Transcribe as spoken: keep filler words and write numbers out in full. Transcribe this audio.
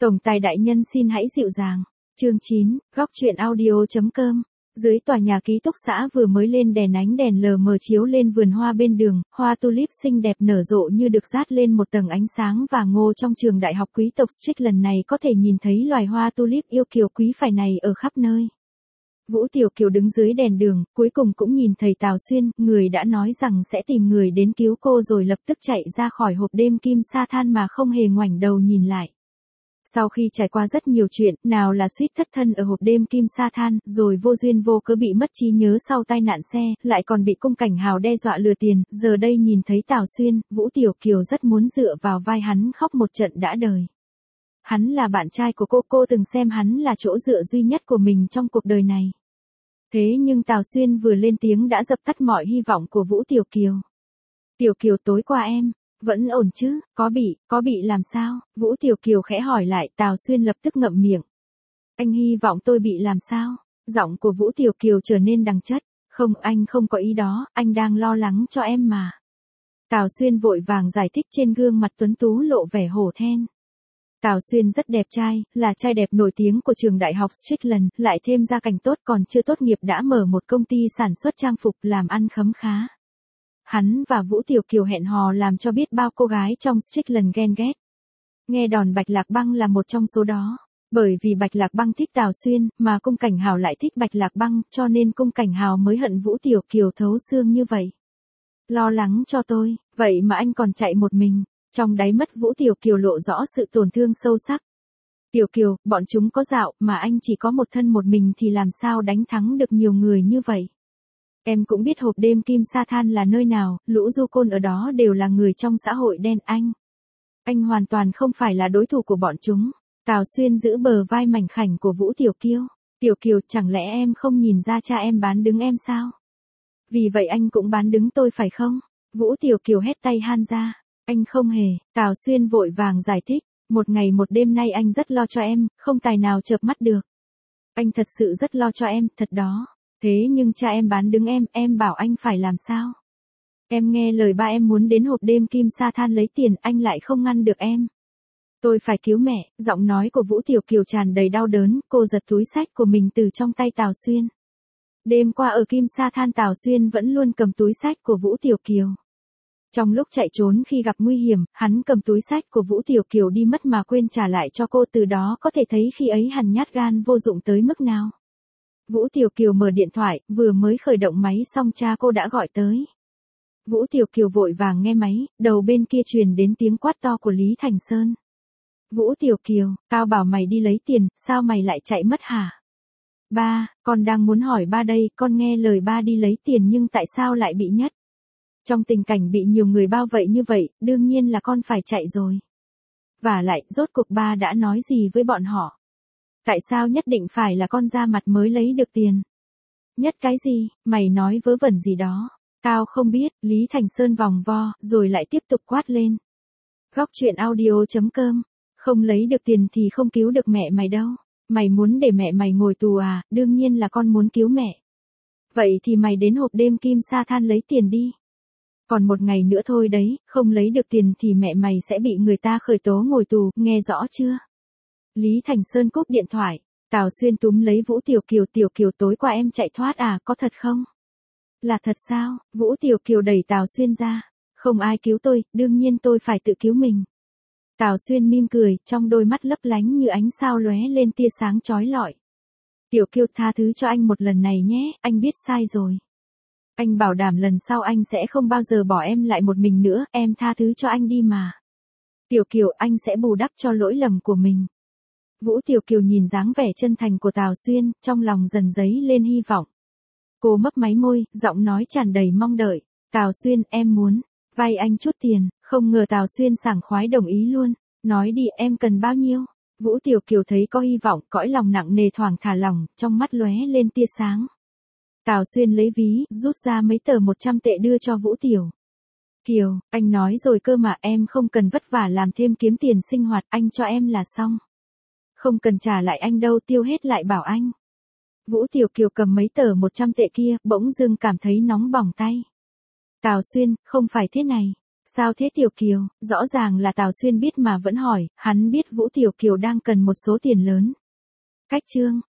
Tổng tài đại nhân xin hãy dịu dàng. Chương chín, góc truyện audio.com. Dưới tòa nhà ký túc xá vừa mới lên đèn ánh đèn lờ mờ chiếu lên vườn hoa bên đường, hoa tulip xinh đẹp nở rộ như được dát lên một tầng ánh sáng vàng ngô trong trường đại học quý tộc Strict lần này có thể nhìn thấy loài hoa tulip yêu kiều quý phái này ở khắp nơi. Vũ Tiểu Kiều đứng dưới đèn đường, cuối cùng cũng nhìn thấy Tào Xuyên, người đã nói rằng sẽ tìm người đến cứu cô rồi lập tức chạy ra khỏi hộp đêm kim sa than mà không hề ngoảnh đầu nhìn lại. Sau khi trải qua rất nhiều chuyện, nào là suýt thất thân ở hộp đêm kim sa than, rồi vô duyên vô cớ bị mất trí nhớ sau tai nạn xe, lại còn bị Cung Cảnh Hào đe dọa lừa tiền, giờ đây nhìn thấy Tào Xuyên, Vũ Tiểu Kiều rất muốn dựa vào vai hắn khóc một trận đã đời. Hắn là bạn trai của cô, cô từng xem hắn là chỗ dựa duy nhất của mình trong cuộc đời này. Thế nhưng Tào Xuyên vừa lên tiếng đã dập tắt mọi hy vọng của Vũ Tiểu Kiều. Tiểu Kiều tối qua em vẫn ổn chứ, có bị, có bị làm sao? Vũ Tiểu Kiều khẽ hỏi lại, Tào Xuyên lập tức ngậm miệng. Anh hy vọng tôi bị làm sao? Giọng của Vũ Tiểu Kiều trở nên đằng chất. Không, anh không có ý đó, anh đang lo lắng cho em mà. Tào Xuyên vội vàng giải thích, trên gương mặt tuấn tú lộ vẻ hổ thẹn. Tào Xuyên rất đẹp trai, là trai đẹp nổi tiếng của trường đại học Strickland, lại thêm gia cảnh tốt, còn chưa tốt nghiệp đã mở một công ty sản xuất trang phục làm ăn khấm khá. Hắn và Vũ Tiểu Kiều hẹn hò làm cho biết bao cô gái trong Strickland ghen ghét. Nghe đồn Bạch Lạc Băng là một trong số đó. Bởi vì Bạch Lạc Băng thích Tào Xuyên, mà Cung Cảnh Hào lại thích Bạch Lạc Băng, cho nên Cung Cảnh Hào mới hận Vũ Tiểu Kiều thấu xương như vậy. Lo lắng cho tôi, vậy mà anh còn chạy một mình. Trong đáy mắt Vũ Tiểu Kiều lộ rõ sự tổn thương sâu sắc. Tiểu Kiều, bọn chúng có dạo, mà anh chỉ có một thân một mình thì làm sao đánh thắng được nhiều người như vậy. Em cũng biết hộp đêm kim sa than là nơi nào, lũ du côn ở đó đều là người trong xã hội đen anh. Anh hoàn toàn không phải là đối thủ của bọn chúng. Tào Xuyên giữ bờ vai mảnh khảnh của Vũ Tiểu Kiều. Tiểu Kiều, chẳng lẽ em không nhìn ra cha em bán đứng em sao? Vì vậy anh cũng bán đứng tôi phải không? Vũ Tiểu Kiều hét tay han ra. Anh không hề, Tào Xuyên vội vàng giải thích. Một ngày một đêm nay anh rất lo cho em, không tài nào chợp mắt được. Anh thật sự rất lo cho em, thật đó. Thế nhưng cha em bán đứng em, em bảo anh phải làm sao? Em nghe lời ba em muốn đến hộp đêm kim sa than lấy tiền, anh lại không ngăn được em. Tôi phải cứu mẹ, giọng nói của Vũ Tiểu Kiều tràn đầy đau đớn, cô giật túi xách của mình từ trong tay Tào Xuyên. Đêm qua ở kim sa than Tào Xuyên vẫn luôn cầm túi xách của Vũ Tiểu Kiều. Trong lúc chạy trốn khi gặp nguy hiểm, hắn cầm túi xách của Vũ Tiểu Kiều đi mất mà quên trả lại cho cô, từ đó có thể thấy khi ấy hắn nhát gan vô dụng tới mức nào. Vũ Tiểu Kiều mở điện thoại, vừa mới khởi động máy xong cha cô đã gọi tới. Vũ Tiểu Kiều vội vàng nghe máy, đầu bên kia truyền đến tiếng quát to của Lý Thành Sơn. Vũ Tiểu Kiều, tao bảo mày đi lấy tiền, sao mày lại chạy mất hả? Ba, con đang muốn hỏi ba đây, con nghe lời ba đi lấy tiền nhưng tại sao lại bị nhất? Trong tình cảnh bị nhiều người bao vây như vậy, đương nhiên là con phải chạy rồi. Và lại, rốt cuộc ba đã nói gì với bọn họ? Tại sao nhất định phải là con ra mặt mới lấy được tiền? Nhất cái gì, mày nói vớ vẩn gì đó? Tao không biết, Lý Thành Sơn vòng vo, rồi lại tiếp tục quát lên. Góc truyện audio.com. Không lấy được tiền thì không cứu được mẹ mày đâu. Mày muốn để mẹ mày ngồi tù à, đương nhiên là con muốn cứu mẹ. Vậy thì mày đến hộp đêm kim sa than lấy tiền đi. Còn một ngày nữa thôi đấy, không lấy được tiền thì mẹ mày sẽ bị người ta khởi tố ngồi tù, nghe rõ chưa? Lý Thành Sơn cúp điện thoại. Tào Xuyên túm lấy Vũ Tiểu Kiều. Tiểu Kiều, tối qua em chạy thoát à, có thật không? Là thật sao? Vũ Tiểu Kiều đẩy Tào Xuyên ra. Không ai cứu tôi, đương nhiên tôi phải tự cứu mình. Tào Xuyên mỉm cười, trong đôi mắt lấp lánh như ánh sao lóe lên tia sáng chói lọi. Tiểu Kiều, tha thứ cho anh một lần này nhé, anh biết sai rồi. Anh bảo đảm lần sau anh sẽ không bao giờ bỏ em lại một mình nữa, em tha thứ cho anh đi mà. Tiểu Kiều, anh sẽ bù đắp cho lỗi lầm của mình. Vũ Tiểu Kiều nhìn dáng vẻ chân thành của Tào Xuyên, trong lòng dần dấy lên hy vọng. Cô mấp máy môi, giọng nói tràn đầy mong đợi. Tào Xuyên, em muốn vay anh chút tiền, không ngờ Tào Xuyên sảng khoái đồng ý luôn. Nói đi, em cần bao nhiêu? Vũ Tiểu Kiều thấy có hy vọng, cõi lòng nặng nề thoảng thả lỏng, trong mắt lóe lên tia sáng. Tào Xuyên lấy ví, rút ra mấy tờ một trăm tệ đưa cho Vũ Tiểu Kiều. Anh nói rồi cơ mà, em không cần vất vả làm thêm kiếm tiền sinh hoạt, anh cho em là xong. Không cần trả lại anh đâu, tiêu hết lại bảo anh. Vũ Tiểu Kiều cầm mấy tờ một trăm tệ kia, bỗng dưng cảm thấy nóng bỏng tay. Tào Xuyên, không phải thế này. Sao thế Tiểu Kiều, rõ ràng là Tào Xuyên biết mà vẫn hỏi, hắn biết Vũ Tiểu Kiều đang cần một số tiền lớn. Cách chương